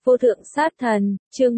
Vô thượng sát thần, chương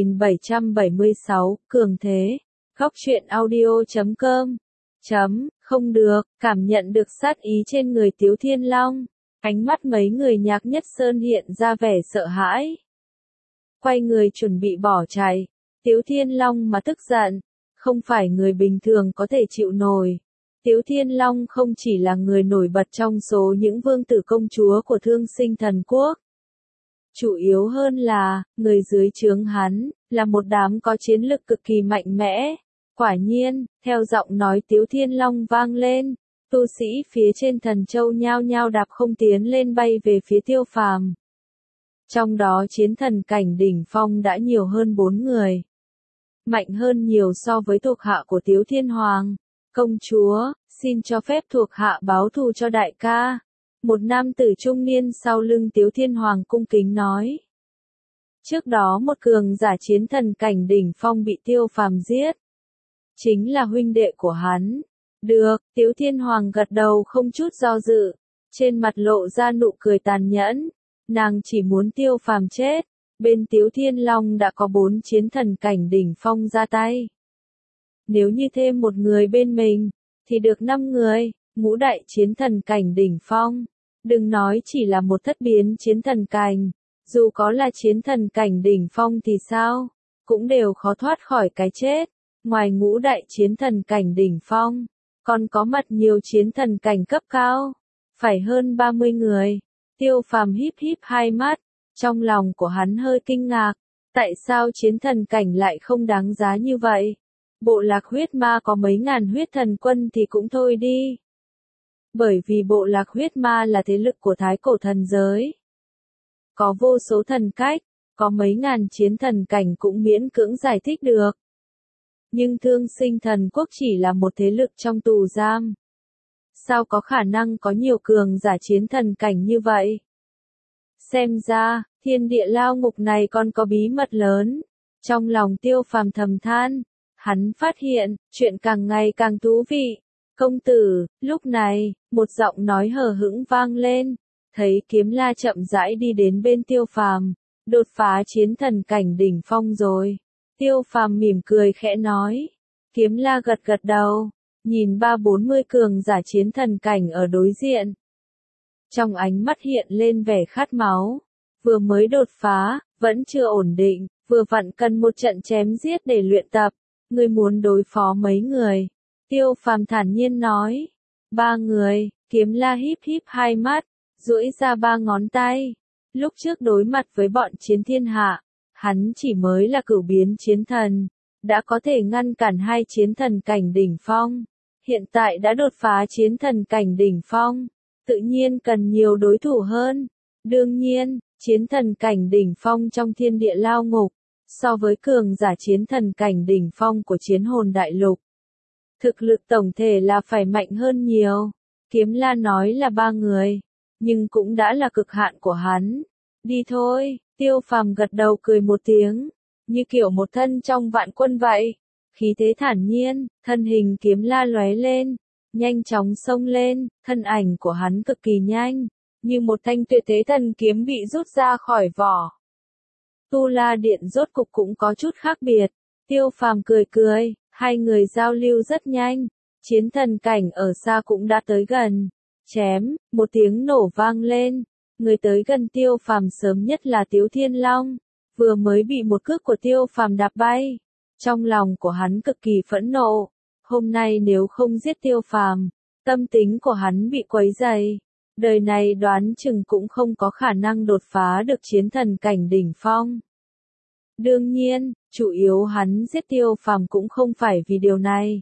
1776, cường thế. Góc truyện audio.com. Không được, cảm nhận được sát ý trên người Tiếu Thiên Long. Ánh mắt mấy người Nhạc Nhất Sơn hiện ra vẻ sợ hãi. Quay người chuẩn bị bỏ chạy. Tiếu Thiên Long mà tức giận, không phải người bình thường có thể chịu nổi. Tiếu Thiên Long không chỉ là người nổi bật trong số những vương tử công chúa của Thương Sinh Thần Quốc. Chủ yếu hơn là, người dưới trướng hắn, là một đám có chiến lực cực kỳ mạnh mẽ. Quả nhiên, theo giọng nói Tiếu Thiên Long vang lên, tu sĩ phía trên thần châu nhao nhao đạp không tiến lên bay về phía Tiêu Phàm. Trong đó chiến thần cảnh đỉnh phong đã nhiều hơn 4 người. Mạnh hơn nhiều so với thuộc hạ của Tiếu Thiên Hoàng. Công chúa, xin cho phép thuộc hạ báo thù cho đại ca. Một nam tử trung niên sau lưng Tiếu Thiên Hoàng cung kính nói. Trước đó một cường giả chiến thần cảnh đỉnh phong bị Tiêu Phàm giết. Chính là huynh đệ của hắn. Được, Tiếu Thiên Hoàng gật đầu không chút do dự. Trên mặt lộ ra nụ cười tàn nhẫn. Nàng chỉ muốn Tiêu Phàm chết. Bên Tiếu Thiên Long đã có 4 chiến thần cảnh đỉnh phong ra tay. Nếu như thêm một người bên mình, thì được 5 người, ngũ đại chiến thần cảnh đỉnh phong. Đừng nói chỉ là một thất biến chiến thần cảnh, dù có là chiến thần cảnh đỉnh phong thì sao, cũng đều khó thoát khỏi cái chết. Ngoài ngũ đại chiến thần cảnh đỉnh phong, còn có mặt nhiều chiến thần cảnh cấp cao, phải hơn 30 người. Tiêu Phàm híp híp hai mắt, trong lòng của hắn hơi kinh ngạc, tại sao chiến thần cảnh lại không đáng giá như vậy? Bộ lạc huyết ma có mấy ngàn huyết thần quân thì cũng thôi đi. Bởi vì bộ lạc huyết ma là thế lực của thái cổ thần giới. Có vô số thần cách, có mấy ngàn chiến thần cảnh cũng miễn cưỡng giải thích được. Nhưng Thương Sinh Thần Quốc chỉ là một thế lực trong tù giam. Sao có khả năng có nhiều cường giả chiến thần cảnh như vậy? Xem ra, thiên địa lao ngục này còn có bí mật lớn. Trong lòng Tiêu Phàm thầm than, hắn phát hiện, chuyện càng ngày càng thú vị. Công tử, lúc này, một giọng nói hờ hững vang lên, thấy Kiếm La chậm rãi đi đến bên Tiêu Phàm, đột phá chiến thần cảnh đỉnh phong rồi. Tiêu Phàm mỉm cười khẽ nói, Kiếm La gật gật đầu, nhìn 30-40 cường giả chiến thần cảnh ở đối diện. Trong ánh mắt hiện lên vẻ khát máu, vừa mới đột phá, vẫn chưa ổn định, vừa vặn cần một trận chém giết để luyện tập, ngươi muốn đối phó mấy người? Tiêu Phàm thản nhiên nói, 3 người. Kiếm La híp híp hai mắt, duỗi ra 3 ngón tay. Lúc trước đối mặt với bọn chiến thiên hạ, hắn chỉ mới là cửu biến chiến thần, đã có thể ngăn cản 2 chiến thần cảnh đỉnh phong. Hiện tại đã đột phá chiến thần cảnh đỉnh phong, tự nhiên cần nhiều đối thủ hơn. Đương nhiên, chiến thần cảnh đỉnh phong trong thiên địa lao ngục, so với cường giả chiến thần cảnh đỉnh phong của chiến hồn đại lục, thực lực tổng thể là phải mạnh hơn nhiều. Kiếm La nói là 3 người, nhưng cũng đã là cực hạn của hắn. Đi thôi, Tiêu Phàm gật đầu cười một tiếng, như kiểu một thân trong vạn quân vậy. Khí thế thản nhiên, thân hình Kiếm La lóe lên, nhanh chóng xông lên, thân ảnh của hắn cực kỳ nhanh, như một thanh tuyệt thế thần kiếm bị rút ra khỏi vỏ. Tu La Điện rốt cục cũng có chút khác biệt. Tiêu Phàm cười cười, hai người giao lưu rất nhanh, chiến thần cảnh ở xa cũng đã tới gần. Chém, một tiếng nổ vang lên, người tới gần Tiêu Phàm sớm nhất là Tiếu Thiên Long, vừa mới bị một cước của Tiêu Phàm đạp bay. Trong lòng của hắn cực kỳ phẫn nộ, hôm nay nếu không giết Tiêu Phàm, tâm tính của hắn bị quấy rầy, đời này đoán chừng cũng không có khả năng đột phá được chiến thần cảnh đỉnh phong. Đương nhiên, chủ yếu hắn giết Tiêu Phàm cũng không phải vì điều này,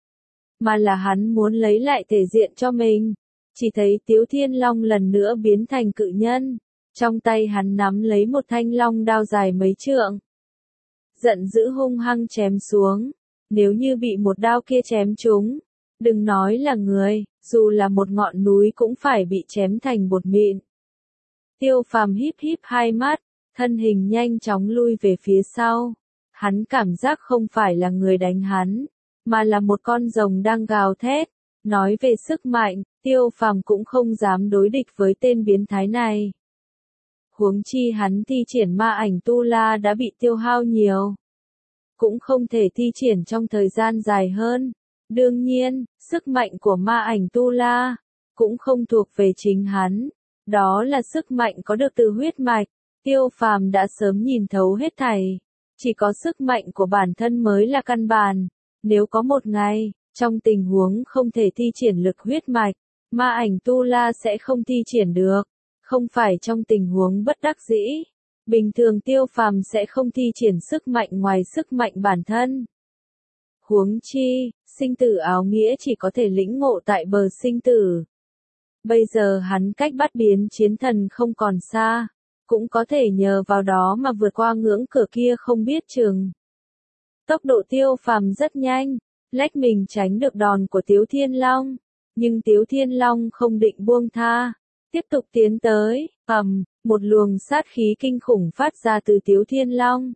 mà là hắn muốn lấy lại thể diện cho mình. Chỉ thấy Tiếu Thiên Long lần nữa biến thành cự nhân, trong tay hắn nắm lấy một thanh long đao dài mấy trượng. Giận dữ hung hăng chém xuống, nếu như bị một đao kia chém trúng, đừng nói là người, dù là một ngọn núi cũng phải bị chém thành bột mịn. Tiêu Phàm híp híp hai mắt, thân hình nhanh chóng lui về phía sau. Hắn cảm giác không phải là người đánh hắn, mà là một con rồng đang gào thét. Nói về sức mạnh, Tiêu Phàm cũng không dám đối địch với tên biến thái này. Huống chi hắn thi triển ma ảnh tu la đã bị tiêu hao nhiều. Cũng không thể thi triển trong thời gian dài hơn. Đương nhiên, sức mạnh của ma ảnh tu la cũng không thuộc về chính hắn. Đó là sức mạnh có được từ huyết mạch. Tiêu Phàm đã sớm nhìn thấu hết thảy. Chỉ có sức mạnh của bản thân mới là căn bản. Nếu có một ngày, trong tình huống không thể thi triển lực huyết mạch, ma ảnh tu la sẽ không thi triển được. Không phải trong tình huống bất đắc dĩ. Bình thường Tiêu Phàm sẽ không thi triển sức mạnh ngoài sức mạnh bản thân. Huống chi, sinh tử áo nghĩa chỉ có thể lĩnh ngộ tại bờ sinh tử. Bây giờ hắn cách bắt biến chiến thần không còn xa, cũng có thể nhờ vào đó mà vượt qua ngưỡng cửa kia không biết chừng. Tốc độ Tiêu Phàm rất nhanh, lách mình tránh được đòn của Tiếu Thiên Long, nhưng Tiếu Thiên Long không định buông tha, tiếp tục tiến tới, một luồng sát khí kinh khủng phát ra từ Tiếu Thiên Long.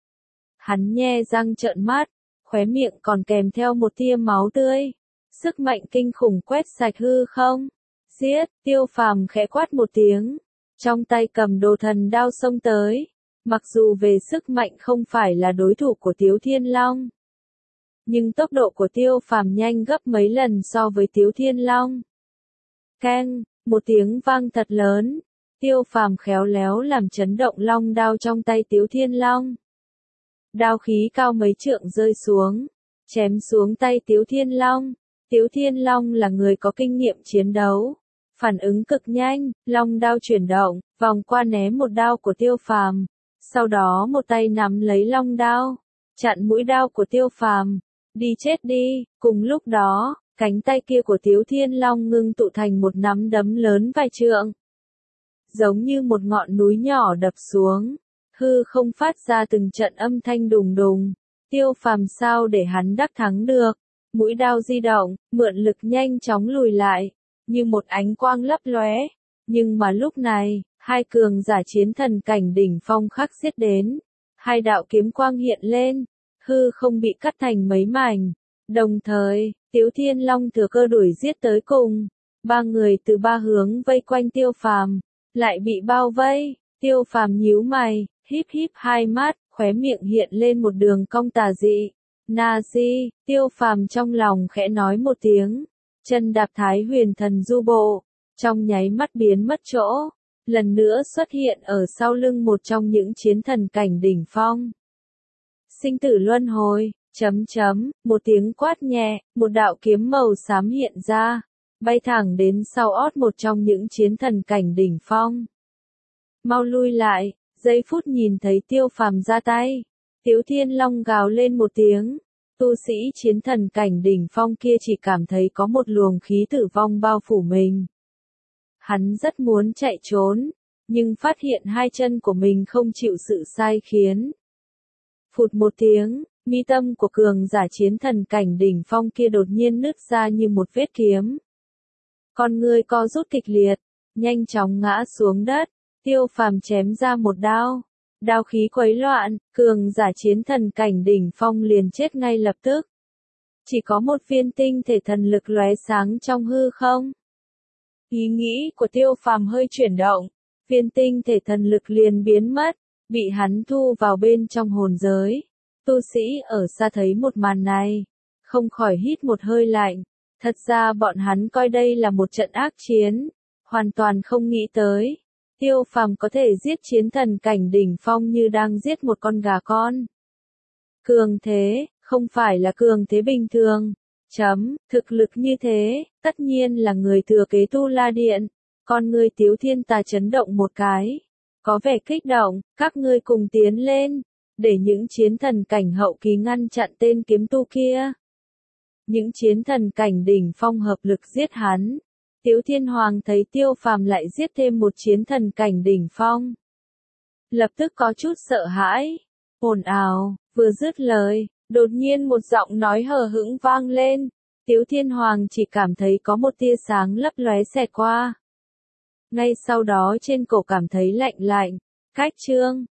Hắn nhe răng trợn mắt, khóe miệng còn kèm theo một tia máu tươi. Sức mạnh kinh khủng quét sạch hư không. Giết, Tiêu Phàm khẽ quát một tiếng. Trong tay cầm đồ thần đao xông tới. Mặc dù về sức mạnh không phải là đối thủ của Tiếu Thiên Long. Nhưng tốc độ của Tiêu Phàm nhanh gấp mấy lần so với Tiếu Thiên Long. Keng, một tiếng vang thật lớn. Tiêu Phàm khéo léo làm chấn động long đao trong tay Tiếu Thiên Long. Đao khí cao mấy trượng rơi xuống, chém xuống tay Tiếu Thiên Long. Tiếu Thiên Long là người có kinh nghiệm chiến đấu, phản ứng cực nhanh, long đao chuyển động, vòng qua né một đao của Tiêu Phàm, sau đó một tay nắm lấy long đao, chặn mũi đao của Tiêu Phàm. Đi chết đi, cùng lúc đó, cánh tay kia của Tiếu Thiên Long ngưng tụ thành một nắm đấm lớn vài trượng. Giống như một ngọn núi nhỏ đập xuống. Hư không phát ra từng trận âm thanh đùng đùng. Tiêu Phàm sao để hắn đắc thắng được. Mũi đao di động, mượn lực nhanh chóng lùi lại, như một ánh quang lấp lóe. Nhưng mà lúc này, hai cường giả chiến thần cảnh đỉnh phong khắc xiết đến. Hai đạo kiếm quang hiện lên, hư không bị cắt thành mấy mảnh. Đồng thời, Tiếu Thiên Long thừa cơ đuổi giết tới cùng. Ba người từ ba hướng vây quanh Tiêu Phàm, lại bị bao vây. Tiêu Phàm nhíu mày, híp híp hai mắt, khóe miệng hiện lên một đường cong tà dị. Na-di, Tiêu Phàm trong lòng khẽ nói một tiếng, chân đạp Thái Huyền Thần Du Bộ, trong nháy mắt biến mất chỗ, lần nữa xuất hiện ở sau lưng một trong những chiến thần cảnh đỉnh phong. Sinh tử luân hồi, một tiếng quát nhẹ, một đạo kiếm màu xám hiện ra, bay thẳng đến sau ót một trong những chiến thần cảnh đỉnh phong. Mau lui lại, giây phút nhìn thấy Tiêu Phàm ra tay, Tiếu Thiên Long gào lên một tiếng, tu sĩ chiến thần cảnh đỉnh phong kia chỉ cảm thấy có một luồng khí tử vong bao phủ mình. Hắn rất muốn chạy trốn, nhưng phát hiện hai chân của mình không chịu sự sai khiến. Phụt một tiếng, mi tâm của cường giả chiến thần cảnh đỉnh phong kia đột nhiên nứt ra như một vết kiếm. Con người co rút kịch liệt, nhanh chóng ngã xuống đất. Tiêu Phàm chém ra một đao, đao khí quấy loạn, cường giả chiến thần cảnh đỉnh phong liền chết ngay lập tức. Chỉ có một viên tinh thể thần lực lóe sáng trong hư không. Ý nghĩ của Tiêu Phàm hơi chuyển động, viên tinh thể thần lực liền biến mất, bị hắn thu vào bên trong hồn giới. Tu sĩ ở xa thấy một màn này, không khỏi hít một hơi lạnh. Thật ra bọn hắn coi đây là một trận ác chiến, hoàn toàn không nghĩ tới. Tiêu Phàm có thể giết chiến thần cảnh đỉnh phong như đang giết một con gà con. Cường thế, không phải là cường thế bình thường. Thực lực như thế, tất nhiên là người thừa kế Tu La Điện. Con ngươi Tiếu Thiên Tà chấn động một cái. Có vẻ kích động, các ngươi cùng tiến lên, để những chiến thần cảnh hậu kỳ ngăn chặn tên kiếm tu kia. Những chiến thần cảnh đỉnh phong hợp lực giết hắn. Tiếu Thiên Hoàng thấy Tiêu Phàm lại giết thêm một chiến thần cảnh đỉnh phong. Lập tức có chút sợ hãi. Ồn ào, vừa dứt lời, đột nhiên một giọng nói hờ hững vang lên. Tiếu Thiên Hoàng chỉ cảm thấy có một tia sáng lấp lóe xẹt qua. Ngay sau đó trên cổ cảm thấy lạnh lạnh. Cách chương